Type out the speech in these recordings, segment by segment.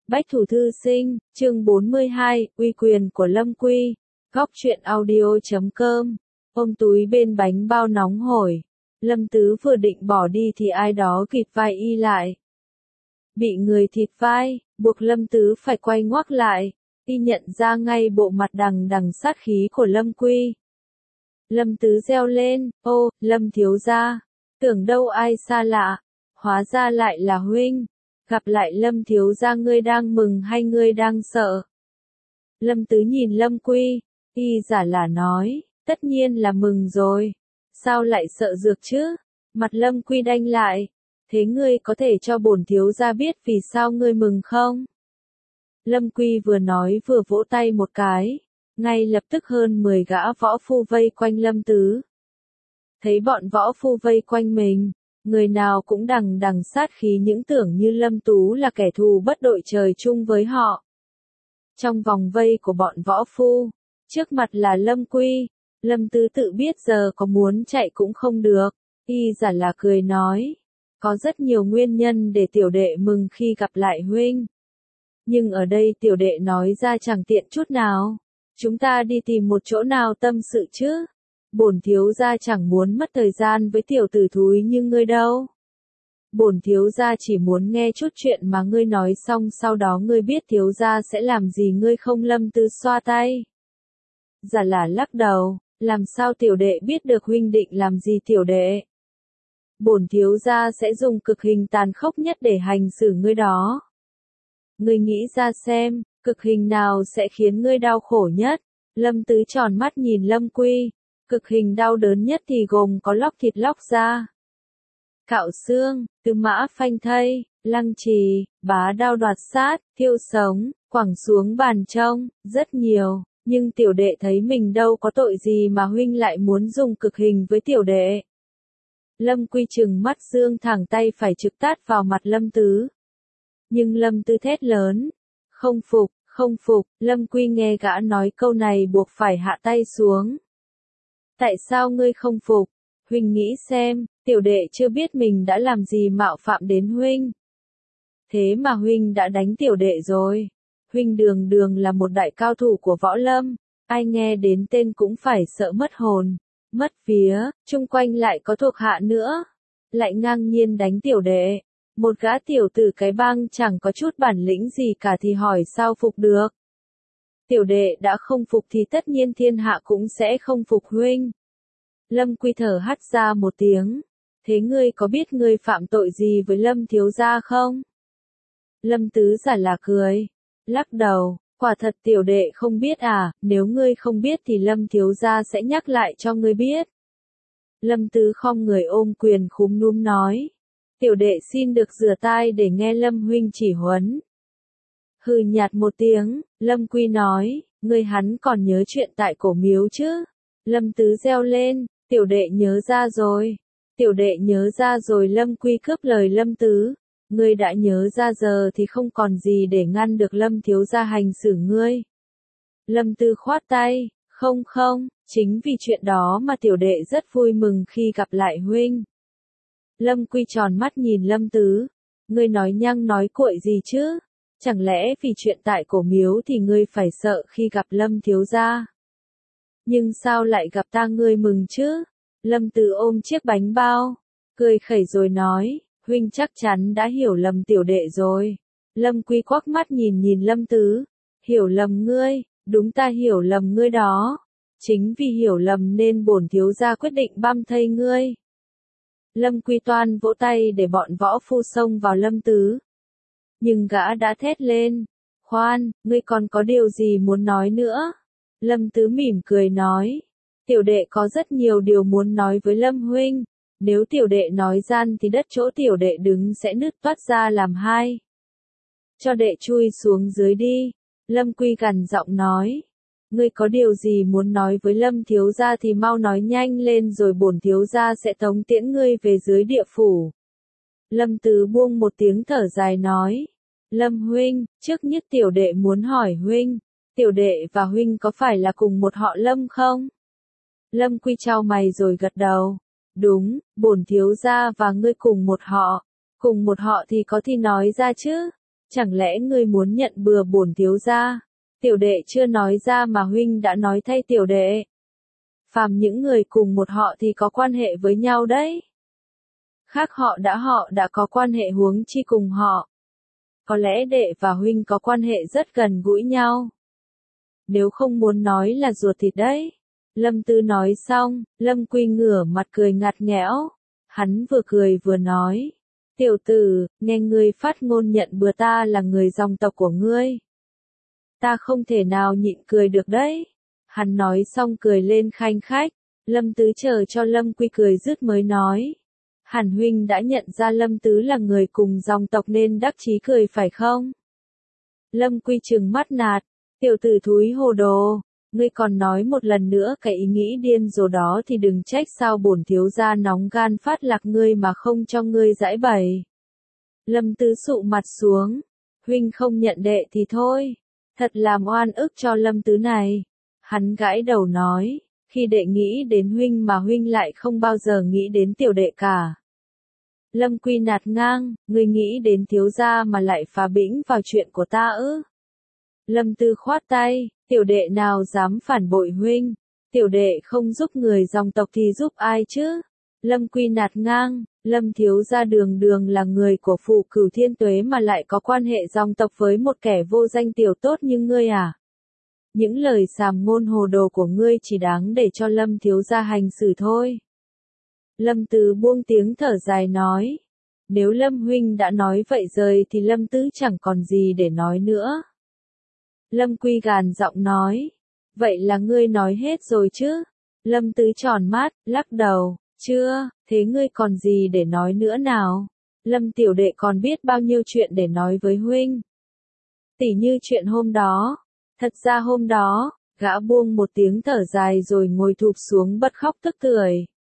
Bách Thủ Thư Sinh, chương 42, uy quyền của Lâm Quy. Góc truyện audio.com. Ôm túi bên bánh bao nóng hổi. Lâm Tứ vừa định bỏ đi thì ai đó kịt vai y lại. Bị người thịt vai, buộc Lâm Tứ phải quay ngoắc lại. Y nhận ra ngay bộ mặt đằng đằng sát khí của Lâm Quy. Lâm Tứ reo lên, ô, Lâm thiếu gia. Tưởng đâu ai xa lạ. Hóa ra lại là huynh. Gặp lại Lâm thiếu gia, ngươi đang mừng hay ngươi đang sợ? Lâm Tứ nhìn Lâm Quy, y giả là nói, tất nhiên là mừng rồi. Sao lại sợ dược chứ? Mặt Lâm Quy đanh lại, thế ngươi có thể cho bổn thiếu gia biết vì sao ngươi mừng không? Lâm Quy vừa nói vừa vỗ tay một cái, ngay lập tức hơn 10 gã võ phu vây quanh Lâm Tứ. Thấy bọn võ phu vây quanh mình, người nào cũng đằng đằng sát khí, những tưởng như Lâm Tú là kẻ thù bất đội trời chung với họ. Trong vòng vây của bọn võ phu, trước mặt là Lâm Quy, Lâm Tứ tự biết giờ có muốn chạy cũng không được, y giả là cười nói, có rất nhiều nguyên nhân để tiểu đệ mừng khi gặp lại huynh. Nhưng ở đây tiểu đệ nói ra chẳng tiện chút nào, chúng ta đi tìm một chỗ nào tâm sự chứ. Bổn thiếu gia chẳng muốn mất thời gian với tiểu tử thúi như ngươi đâu. Bổn thiếu gia chỉ muốn nghe chút chuyện mà ngươi nói xong sau đó ngươi biết thiếu gia sẽ làm gì ngươi không? Lâm Tứ xoa tay. Giả là lắc đầu, làm sao tiểu đệ biết được huynh định làm gì tiểu đệ? Bổn thiếu gia sẽ dùng cực hình tàn khốc nhất để hành xử ngươi đó. Ngươi nghĩ ra xem, cực hình nào sẽ khiến ngươi đau khổ nhất? Lâm Tứ tròn mắt nhìn Lâm Quy. Cực hình đau đớn nhất thì gồm có lóc thịt lóc da, cạo xương, tư mã phanh thây, lăng trì, bá đao đoạt sát, thiêu sống, quẳng xuống bàn trông, rất nhiều, nhưng tiểu đệ thấy mình đâu có tội gì mà huynh lại muốn dùng cực hình với tiểu đệ. Lâm Quy trừng mắt dương thẳng tay phải trực tát vào mặt Lâm Tứ. Nhưng Lâm Tứ thét lớn, không phục, không phục. Lâm Quy nghe gã nói câu này buộc phải hạ tay xuống. Tại sao ngươi không phục? Huynh nghĩ xem, tiểu đệ chưa biết mình đã làm gì mạo phạm đến huynh. Thế mà huynh đã đánh tiểu đệ rồi. Huynh đường đường là một đại cao thủ của võ lâm, ai nghe đến tên cũng phải sợ mất hồn, mất vía, chung quanh lại có thuộc hạ nữa. Lại ngang nhiên đánh tiểu đệ. Một gã tiểu tử cái bang chẳng có chút bản lĩnh gì cả thì hỏi sao phục được. Tiểu đệ đã không phục thì tất nhiên thiên hạ cũng sẽ không phục huynh. Lâm Quy thở hắt ra một tiếng. Thế ngươi có biết ngươi phạm tội gì với Lâm thiếu gia không? Lâm Tứ giả là cười. Lắc đầu, quả thật tiểu đệ không biết à, nếu ngươi không biết thì Lâm thiếu gia sẽ nhắc lại cho ngươi biết. Lâm Tứ khom người ôm quyền khúm núm nói. Tiểu đệ xin được rửa tai để nghe Lâm huynh chỉ huấn. Hừ nhạt một tiếng, Lâm Quy nói, ngươi hắn còn nhớ chuyện tại cổ miếu chứ? Lâm Tứ reo lên, tiểu đệ nhớ ra rồi. Tiểu đệ nhớ ra rồi. Lâm Quy cướp lời Lâm Tứ. Ngươi đã nhớ ra giờ thì không còn gì để ngăn được Lâm thiếu gia hành xử ngươi. Lâm Tứ khoát tay, không không, chính vì chuyện đó mà tiểu đệ rất vui mừng khi gặp lại huynh. Lâm Quy tròn mắt nhìn Lâm Tứ. Ngươi nói nhăng nói cuội gì chứ? Chẳng lẽ vì chuyện tại cổ miếu thì ngươi phải sợ khi gặp Lâm thiếu gia? Nhưng sao lại gặp ta ngươi mừng chứ? Lâm Tứ ôm chiếc bánh bao, cười khẩy rồi nói, huynh chắc chắn đã hiểu lầm tiểu đệ rồi. Lâm Quy quắc mắt nhìn nhìn Lâm Tứ, hiểu lầm ngươi, đúng ta hiểu lầm ngươi đó. Chính vì hiểu lầm nên bổn thiếu gia quyết định băm thây ngươi. Lâm Quy toan vỗ tay để bọn võ phu xông vào Lâm Tứ. Nhưng gã đã thét lên, khoan, ngươi còn có điều gì muốn nói nữa? Lâm Tứ mỉm cười nói, tiểu đệ có rất nhiều điều muốn nói với Lâm huynh, nếu tiểu đệ nói gian thì đất chỗ tiểu đệ đứng sẽ nứt toát ra làm hai. Cho đệ chui xuống dưới đi. Lâm Quy gằn giọng nói, ngươi có điều gì muốn nói với Lâm thiếu gia thì mau nói nhanh lên rồi bổn thiếu gia sẽ tống tiễn ngươi về dưới địa phủ. Lâm Tứ buông một tiếng thở dài nói, Lâm huynh, trước nhất tiểu đệ muốn hỏi huynh, tiểu đệ và huynh có phải là cùng một họ Lâm không? Lâm Quy chau mày rồi gật đầu. Đúng, bổn thiếu gia và ngươi cùng một họ. Cùng một họ thì có thì nói ra chứ. Chẳng lẽ ngươi muốn nhận bừa bổn thiếu gia? Tiểu đệ chưa nói ra mà huynh đã nói thay tiểu đệ. Phàm những người cùng một họ thì có quan hệ với nhau đấy. Khác họ đã có quan hệ huống chi cùng họ. Có lẽ đệ và huynh có quan hệ rất gần gũi nhau. Nếu không muốn nói là ruột thịt đấy. Lâm Tứ nói xong, Lâm Quy ngửa mặt cười ngặt nghẽo. Hắn vừa cười vừa nói. Tiểu tử, nghe ngươi phát ngôn nhận bừa ta là người dòng tộc của ngươi. Ta không thể nào nhịn cười được đấy. Hắn nói xong cười lên khanh khách. Lâm Tứ chờ cho Lâm Quy cười dứt mới nói. Hàn huynh đã nhận ra Lâm Tứ là người cùng dòng tộc nên đắc chí cười phải không? Lâm Quy trừng mắt nạt. Tiểu tử thúi hồ đồ. Ngươi còn nói một lần nữa cái ý nghĩ điên rồ đó thì đừng trách sao bổn thiếu gia nóng gan phát lạc ngươi mà không cho ngươi giải bày. Lâm Tứ sụ mặt xuống. Huynh không nhận đệ thì thôi. Thật làm oan ức cho Lâm Tứ này. Hắn gãi đầu nói. Khi đệ nghĩ đến huynh mà huynh lại không bao giờ nghĩ đến tiểu đệ cả. Lâm Quy nạt ngang. Ngươi nghĩ đến thiếu gia mà lại phá bĩnh vào chuyện của ta ư? Lâm Tư khoát tay. Tiểu đệ nào dám phản bội huynh? Tiểu đệ không giúp người dòng tộc thì giúp ai chứ? Lâm Quy nạt ngang. Lâm thiếu gia đường đường là người của phụ Cửu Thiên Tuế mà lại có quan hệ dòng tộc với một kẻ vô danh tiểu tốt như ngươi à? Những lời sàm ngôn hồ đồ của ngươi chỉ đáng để cho Lâm thiếu gia hành xử thôi. Lâm Tứ buông tiếng thở dài nói. Nếu Lâm huynh đã nói vậy rồi thì Lâm Tứ chẳng còn gì để nói nữa. Lâm Quy gàn giọng nói. Vậy là ngươi nói hết rồi chứ? Lâm Tứ tròn mắt, lắc đầu. Chưa, thế ngươi còn gì để nói nữa nào? Lâm tiểu đệ còn biết bao nhiêu chuyện để nói với huynh. Tỉ như chuyện hôm đó. Thật ra hôm đó, gã buông một tiếng thở dài rồi ngồi thụp xuống bật khóc tức tưởi.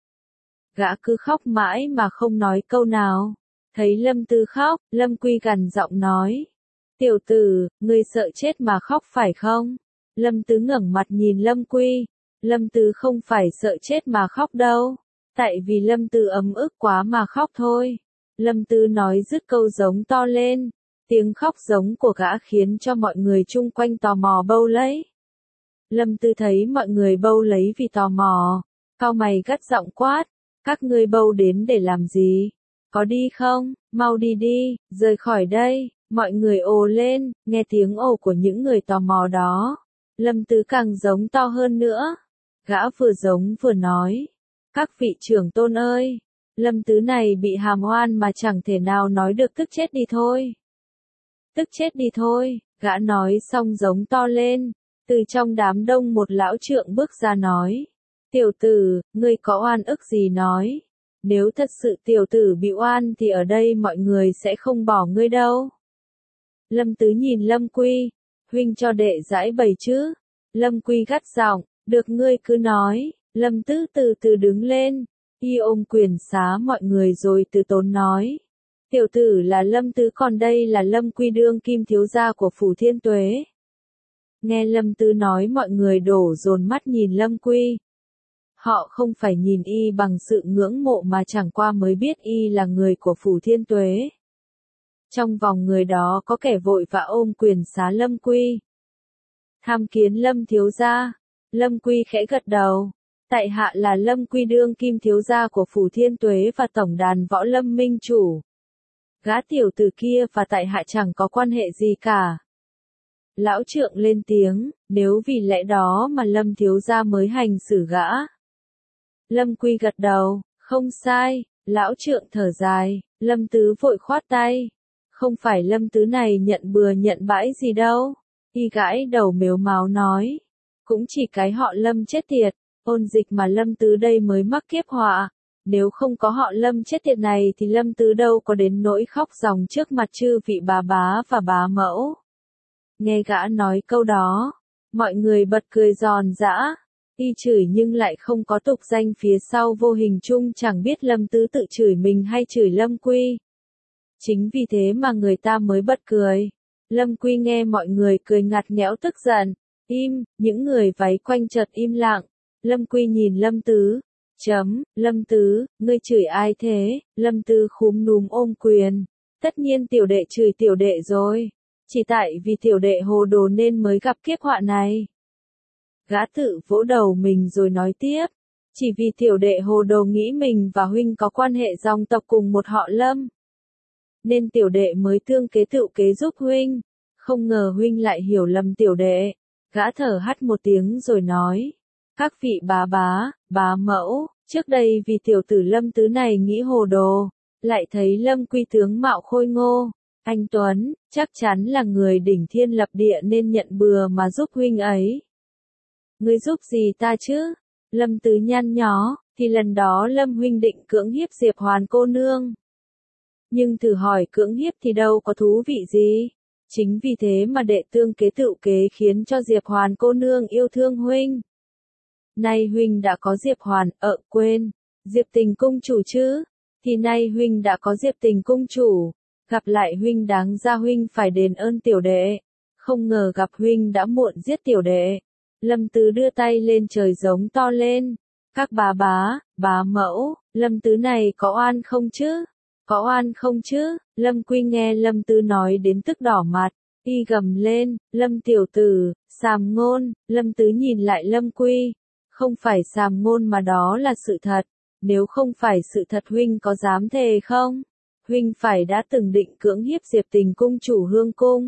Gã cứ khóc mãi mà không nói câu nào. Thấy Lâm Tứ khóc, Lâm Quy gằn giọng nói. Tiểu tử, ngươi sợ chết mà khóc phải không? Lâm Tứ ngẩng mặt nhìn Lâm Quy. Lâm Tứ không phải sợ chết mà khóc đâu. Tại vì Lâm Tứ ấm ức quá mà khóc thôi. Lâm Tứ nói dứt câu giống to lên. Tiếng khóc giống của gã khiến cho mọi người chung quanh tò mò bâu lấy. Lâm Tứ thấy mọi người bâu lấy vì tò mò. Cau mày gắt giọng quát. Các ngươi bâu đến để làm gì? Có đi không? Mau đi đi, rời khỏi đây. Mọi người ồ lên, nghe tiếng ồ của những người tò mò đó. Lâm Tứ càng giống to hơn nữa. Gã vừa giống vừa nói. Các vị trưởng tôn ơi! Lâm Tứ này bị hàm oan mà chẳng thể nào nói được tức chết đi thôi. Tức chết đi thôi, gã nói xong giống to lên. Từ trong đám đông một lão trượng bước ra nói. Tiểu tử, ngươi có oan ức gì nói. Nếu thật sự tiểu tử bị oan thì ở đây mọi người sẽ không bỏ ngươi đâu. Lâm Tứ nhìn Lâm Quy. Huynh cho đệ giải bày chứ. Lâm Quy gắt giọng. Được ngươi cứ nói. Lâm Tứ từ từ đứng lên. Y ôm quyền xá mọi người rồi từ tốn nói. Tiểu tử là Lâm Tứ còn đây là Lâm Quy đương kim thiếu gia của Phủ Thiên Tuế. Nghe Lâm Tứ nói mọi người đổ dồn mắt nhìn Lâm Quy. Họ không phải nhìn y bằng sự ngưỡng mộ mà chẳng qua mới biết y là người của Phủ Thiên Tuế. Trong vòng người đó có kẻ vội vã ôm quyền xá Lâm Quy. Tham kiến Lâm thiếu gia. Lâm Quy khẽ gật đầu. Tại hạ là Lâm Quy đương kim thiếu gia của Phủ Thiên Tuế và tổng đàn võ lâm minh chủ. Gã tiểu tử kia và tại hạ chẳng có quan hệ gì cả. Lão trượng lên tiếng, nếu vì lẽ đó mà Lâm thiếu gia mới hành xử gã. Lâm Quy gật đầu, không sai. Lão trượng thở dài. Lâm Tứ vội khoát tay. Không phải Lâm Tứ này nhận bừa nhận bãi gì đâu. Y gãi đầu mếu máo nói. Cũng chỉ cái họ Lâm chết tiệt. Ôn dịch mà Lâm Tứ đây mới mắc kiếp họa. Nếu không có họ Lâm chết tiệt này thì Lâm Tứ đâu có đến nỗi khóc ròng trước mặt chư vị bà bá và bá mẫu. Nghe gã nói câu đó, mọi người bật cười giòn giã. Y chửi nhưng lại không có tục danh phía sau vô hình chung chẳng biết Lâm Tứ tự chửi mình hay chửi Lâm Quy. Chính vì thế mà người ta mới bật cười. Lâm Quy nghe mọi người cười ngặt nghẽo tức giận. Im, những người váy quanh chợt im lặng. Lâm Quy nhìn Lâm Tứ. Lâm Tứ, ngươi chửi ai thế? Lâm Tứ khúm núm ôm quyền. Tất nhiên tiểu đệ chửi tiểu đệ rồi. Chỉ tại vì tiểu đệ hồ đồ nên mới gặp kiếp họa này. Gã tự vỗ đầu mình rồi nói tiếp. Chỉ vì tiểu đệ hồ đồ nghĩ mình và huynh có quan hệ dòng tộc cùng một họ Lâm. Nên tiểu đệ mới tương kế tự kế giúp huynh. Không ngờ huynh lại hiểu lầm tiểu đệ. Gã thở hắt một tiếng rồi nói. Các vị bá mẫu, trước đây vì tiểu tử Lâm Tứ này nghĩ hồ đồ, lại thấy Lâm Quy tướng mạo khôi ngô, anh Tuấn, chắc chắn là người đỉnh thiên lập địa nên nhận bừa mà giúp huynh ấy. Ngươi giúp gì ta chứ? Lâm Tứ nhăn nhó, thì lần đó Lâm huynh định cưỡng hiếp Diệp Hoàn cô nương. Nhưng thử hỏi cưỡng hiếp thì đâu có thú vị gì. Chính vì thế mà đệ tương kế tự kế khiến cho Diệp Hoàn cô nương yêu thương huynh. Nay huynh đã có Diệp Hoàn, quên, Diệp Tình cung chủ chứ, thì nay huynh đã có Diệp Tình cung chủ, gặp lại huynh đáng ra huynh phải đền ơn tiểu đệ, không ngờ gặp huynh đã muộn giết tiểu đệ. Lâm Tứ đưa tay lên trời giống to lên, các bá mẫu, Lâm Tứ này có oan không chứ? Có oan không chứ? Lâm Quy nghe Lâm Tứ nói đến tức đỏ mặt, y gầm lên, Lâm tiểu tử, sàm ngôn. Lâm Tứ nhìn lại Lâm Quy. Không phải sàm ngôn mà đó là sự thật, nếu không phải sự thật huynh có dám thề không? Huynh phải đã từng định cưỡng hiếp Diệp Tình cung chủ Hương cung.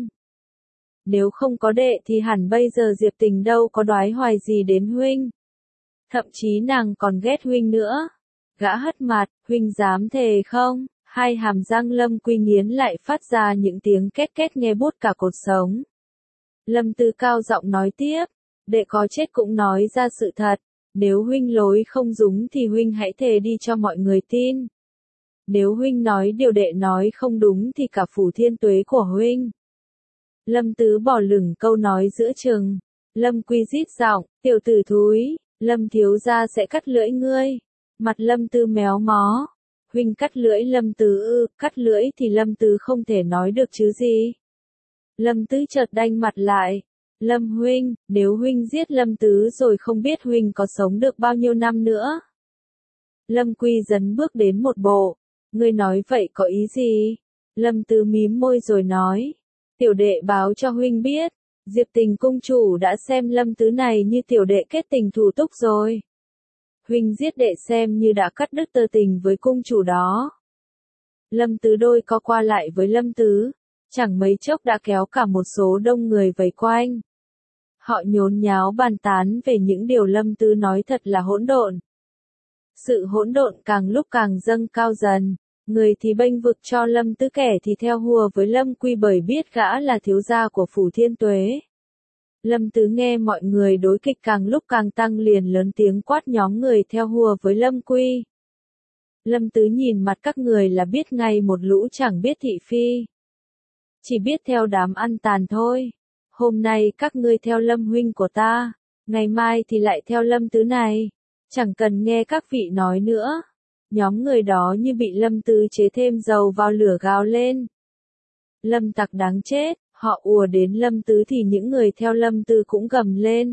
Nếu không có đệ thì hẳn bây giờ Diệp Tình đâu có đoái hoài gì đến huynh. Thậm chí nàng còn ghét huynh nữa. Gã hất mặt, huynh dám thề không? Hai hàm răng Lâm Quy nghiến lại phát ra những tiếng két két nghe buốt cả cột sống. Lâm Tứ cao giọng nói tiếp. Đệ có chết cũng nói ra sự thật, nếu huynh lối không đúng thì huynh hãy thề đi cho mọi người tin. Nếu huynh nói điều đệ nói không đúng thì cả phủ thiên tuế của huynh. Lâm Tứ bỏ lửng câu nói giữa chừng. Lâm Quy rít giọng, tiểu tử thúi, Lâm thiếu gia sẽ cắt lưỡi ngươi. Mặt Lâm Tứ méo mó. Huynh cắt lưỡi Lâm Tứ ư? Cắt lưỡi thì Lâm Tứ không thể nói được chứ gì. Lâm Tứ chợt đanh mặt lại. Lâm huynh, nếu huynh giết Lâm Tứ rồi không biết huynh có sống được bao nhiêu năm nữa. Lâm Quy dấn bước đến một bộ. Ngươi nói vậy có ý gì? Lâm Tứ mím môi rồi nói. Tiểu đệ báo cho huynh biết. Diệp Tình cung chủ đã xem Lâm Tứ này như tiểu đệ kết tình thủ túc rồi. Huynh giết đệ xem như đã cắt đứt tơ tình với cung chủ đó. Lâm Tứ đôi co qua lại với Lâm Tứ. Chẳng mấy chốc đã kéo cả một số đông người vây quanh. Họ nhốn nháo bàn tán về những điều Lâm Tứ nói thật là hỗn độn. Sự hỗn độn càng lúc càng dâng cao dần, người thì bênh vực cho Lâm Tứ, kẻ thì theo hùa với Lâm Quy bởi biết gã là thiếu gia của phủ thiên tuế. Lâm Tứ nghe mọi người đối kịch càng lúc càng tăng liền lớn tiếng quát nhóm người theo hùa với Lâm Quy. Lâm Tứ nhìn mặt các người là biết ngay một lũ chẳng biết thị phi. Chỉ biết theo đám ăn tàn thôi. Hôm nay các ngươi theo Lâm huynh của ta, ngày mai thì lại theo Lâm Tứ này. Chẳng cần nghe các vị nói nữa. Nhóm người đó như bị Lâm Tứ chế thêm dầu vào lửa gào lên. Lâm tặc đáng chết, họ ùa đến Lâm Tứ thì những người theo Lâm Tứ cũng gầm lên.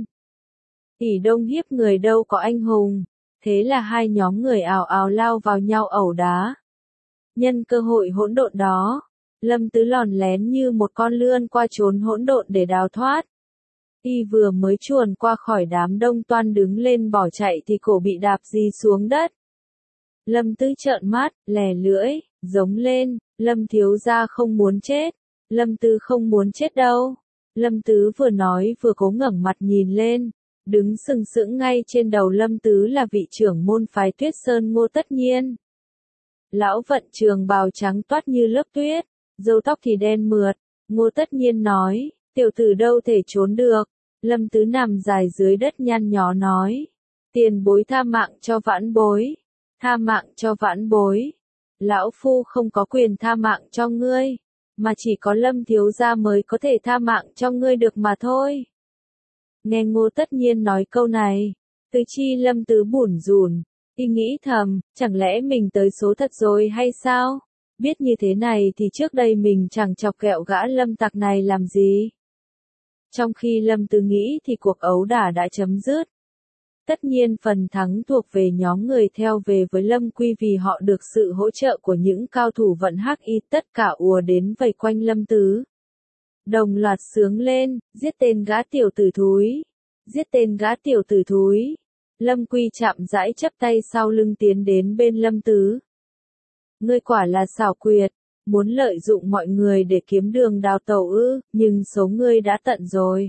Ỷ đông hiếp người đâu có anh hùng. Thế là hai nhóm người ào ào lao vào nhau ẩu đá. Nhân cơ hội hỗn độn đó, Lâm Tứ lòn lén như một con lươn qua trốn hỗn độn để đào thoát. Y vừa mới chuồn qua khỏi đám đông toan đứng lên bỏ chạy thì cổ bị đạp dì xuống đất. Lâm Tứ trợn mắt, lè lưỡi, giống lên, Lâm thiếu gia không muốn chết. Lâm Tứ không muốn chết đâu. Lâm Tứ vừa nói vừa cố ngẩng mặt nhìn lên. Đứng sừng sững ngay trên đầu Lâm Tứ là vị trưởng môn phái Tuyết Sơn Ngô Tất Nhiên. Lão vận trường bào trắng toát như lớp tuyết, râu tóc thì đen mượt. Ngô Tất Nhiên nói, tiểu tử đâu thể trốn được. Lâm Tứ nằm dài dưới đất nhăn nhó nói, tiền bối tha mạng cho vãn bối. Tha mạng cho vãn bối. Lão phu không có quyền tha mạng cho ngươi, mà chỉ có Lâm thiếu gia mới có thể tha mạng cho ngươi được mà thôi. Nghe Ngô Tất Nhiên nói câu này, tứ chi Lâm Tứ bủn rủn, y nghĩ thầm, chẳng lẽ mình tới số thật rồi hay sao? Biết như thế này thì trước đây mình chẳng chọc ghẹo gã Lâm tặc này làm gì. Trong khi Lâm Tứ nghĩ thì cuộc ấu đả đã chấm dứt. Tất nhiên phần thắng thuộc về nhóm người theo về với Lâm Quy vì họ được sự hỗ trợ của những cao thủ vận hắc y tất cả ùa đến vây quanh Lâm Tứ. Đồng loạt xướng lên, giết tên gã tiểu tử thúi, giết tên gã tiểu tử thúi. Lâm Quy chạm rãi chắp tay sau lưng tiến đến bên Lâm Tứ. Ngươi quả là xảo quyệt, muốn lợi dụng mọi người để kiếm đường đào tẩu ư, nhưng số ngươi đã tận rồi.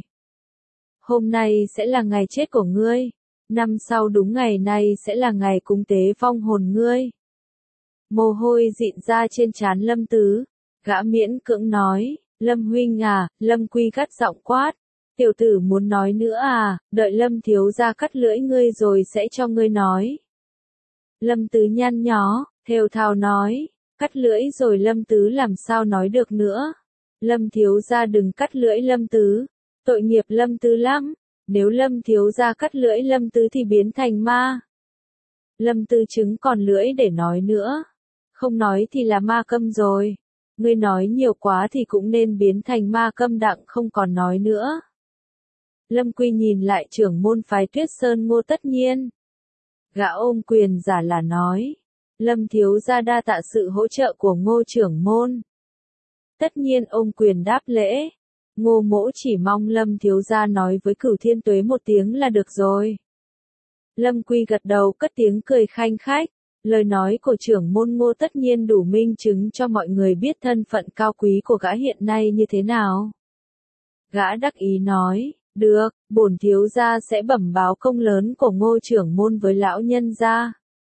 Hôm nay sẽ là ngày chết của ngươi, năm sau đúng ngày này sẽ là ngày cúng tế vong hồn ngươi. Mồ hôi dịn ra trên trán Lâm Tứ, gã miễn cưỡng nói, Lâm huynh à, Lâm Quy gắt giọng quát. Tiểu tử muốn nói nữa à, đợi Lâm thiếu gia cắt lưỡi ngươi rồi sẽ cho ngươi nói. Lâm Tứ nhăn nhó, thều thào nói, cắt lưỡi rồi Lâm Tứ làm sao nói được nữa. Lâm thiếu gia đừng cắt lưỡi Lâm Tứ, tội nghiệp Lâm Tứ lắm, nếu Lâm thiếu gia cắt lưỡi Lâm Tứ thì biến thành ma. Lâm Tứ chứng còn lưỡi để nói nữa, không nói thì là ma câm rồi. Ngươi nói nhiều quá thì cũng nên biến thành ma câm đặng không còn nói nữa. Lâm Quy nhìn lại trưởng môn phái Tuyết Sơn Ngô Tất Nhiên. Gã ôm quyền giả là nói, Lâm thiếu gia đa tạ sự hỗ trợ của Ngô trưởng môn. Tất Nhiên ôm quyền đáp lễ, Ngô mỗ chỉ mong Lâm thiếu gia nói với Cửu Thiên Tuế một tiếng là được rồi. Lâm Quy gật đầu cất tiếng cười khanh khách. Lời nói của trưởng môn Ngô Tất Nhiên đủ minh chứng cho mọi người biết thân phận cao quý của gã hiện nay như thế nào. Gã đắc ý nói, được, bổn thiếu gia sẽ bẩm báo công lớn của Ngô trưởng môn với lão nhân gia.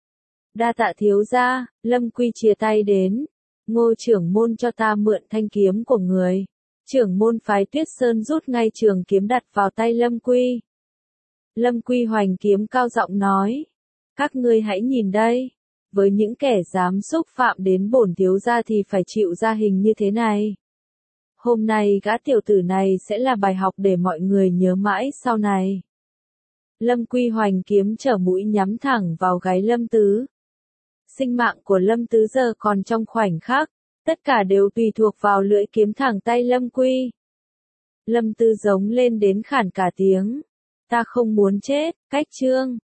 Đa tạ thiếu gia, Lâm Quy chia tay đến. Ngô trưởng môn cho ta mượn thanh kiếm của người. Trưởng môn phái Tuyết Sơn rút ngay trường kiếm đặt vào tay Lâm Quy. Lâm Quy hoành kiếm cao giọng nói, các ngươi hãy nhìn đây. Với những kẻ dám xúc phạm đến bổn thiếu gia thì phải chịu ra hình như thế này. Hôm nay gã tiểu tử này sẽ là bài học để mọi người nhớ mãi sau này. Lâm Quy hoành kiếm trở mũi nhắm thẳng vào gáy Lâm Tứ. Sinh mạng của Lâm Tứ giờ còn trong khoảnh khắc, tất cả đều tùy thuộc vào lưỡi kiếm thẳng tay Lâm Quy. Lâm Tứ giống lên đến khản cả tiếng. Ta không muốn chết, cách chương.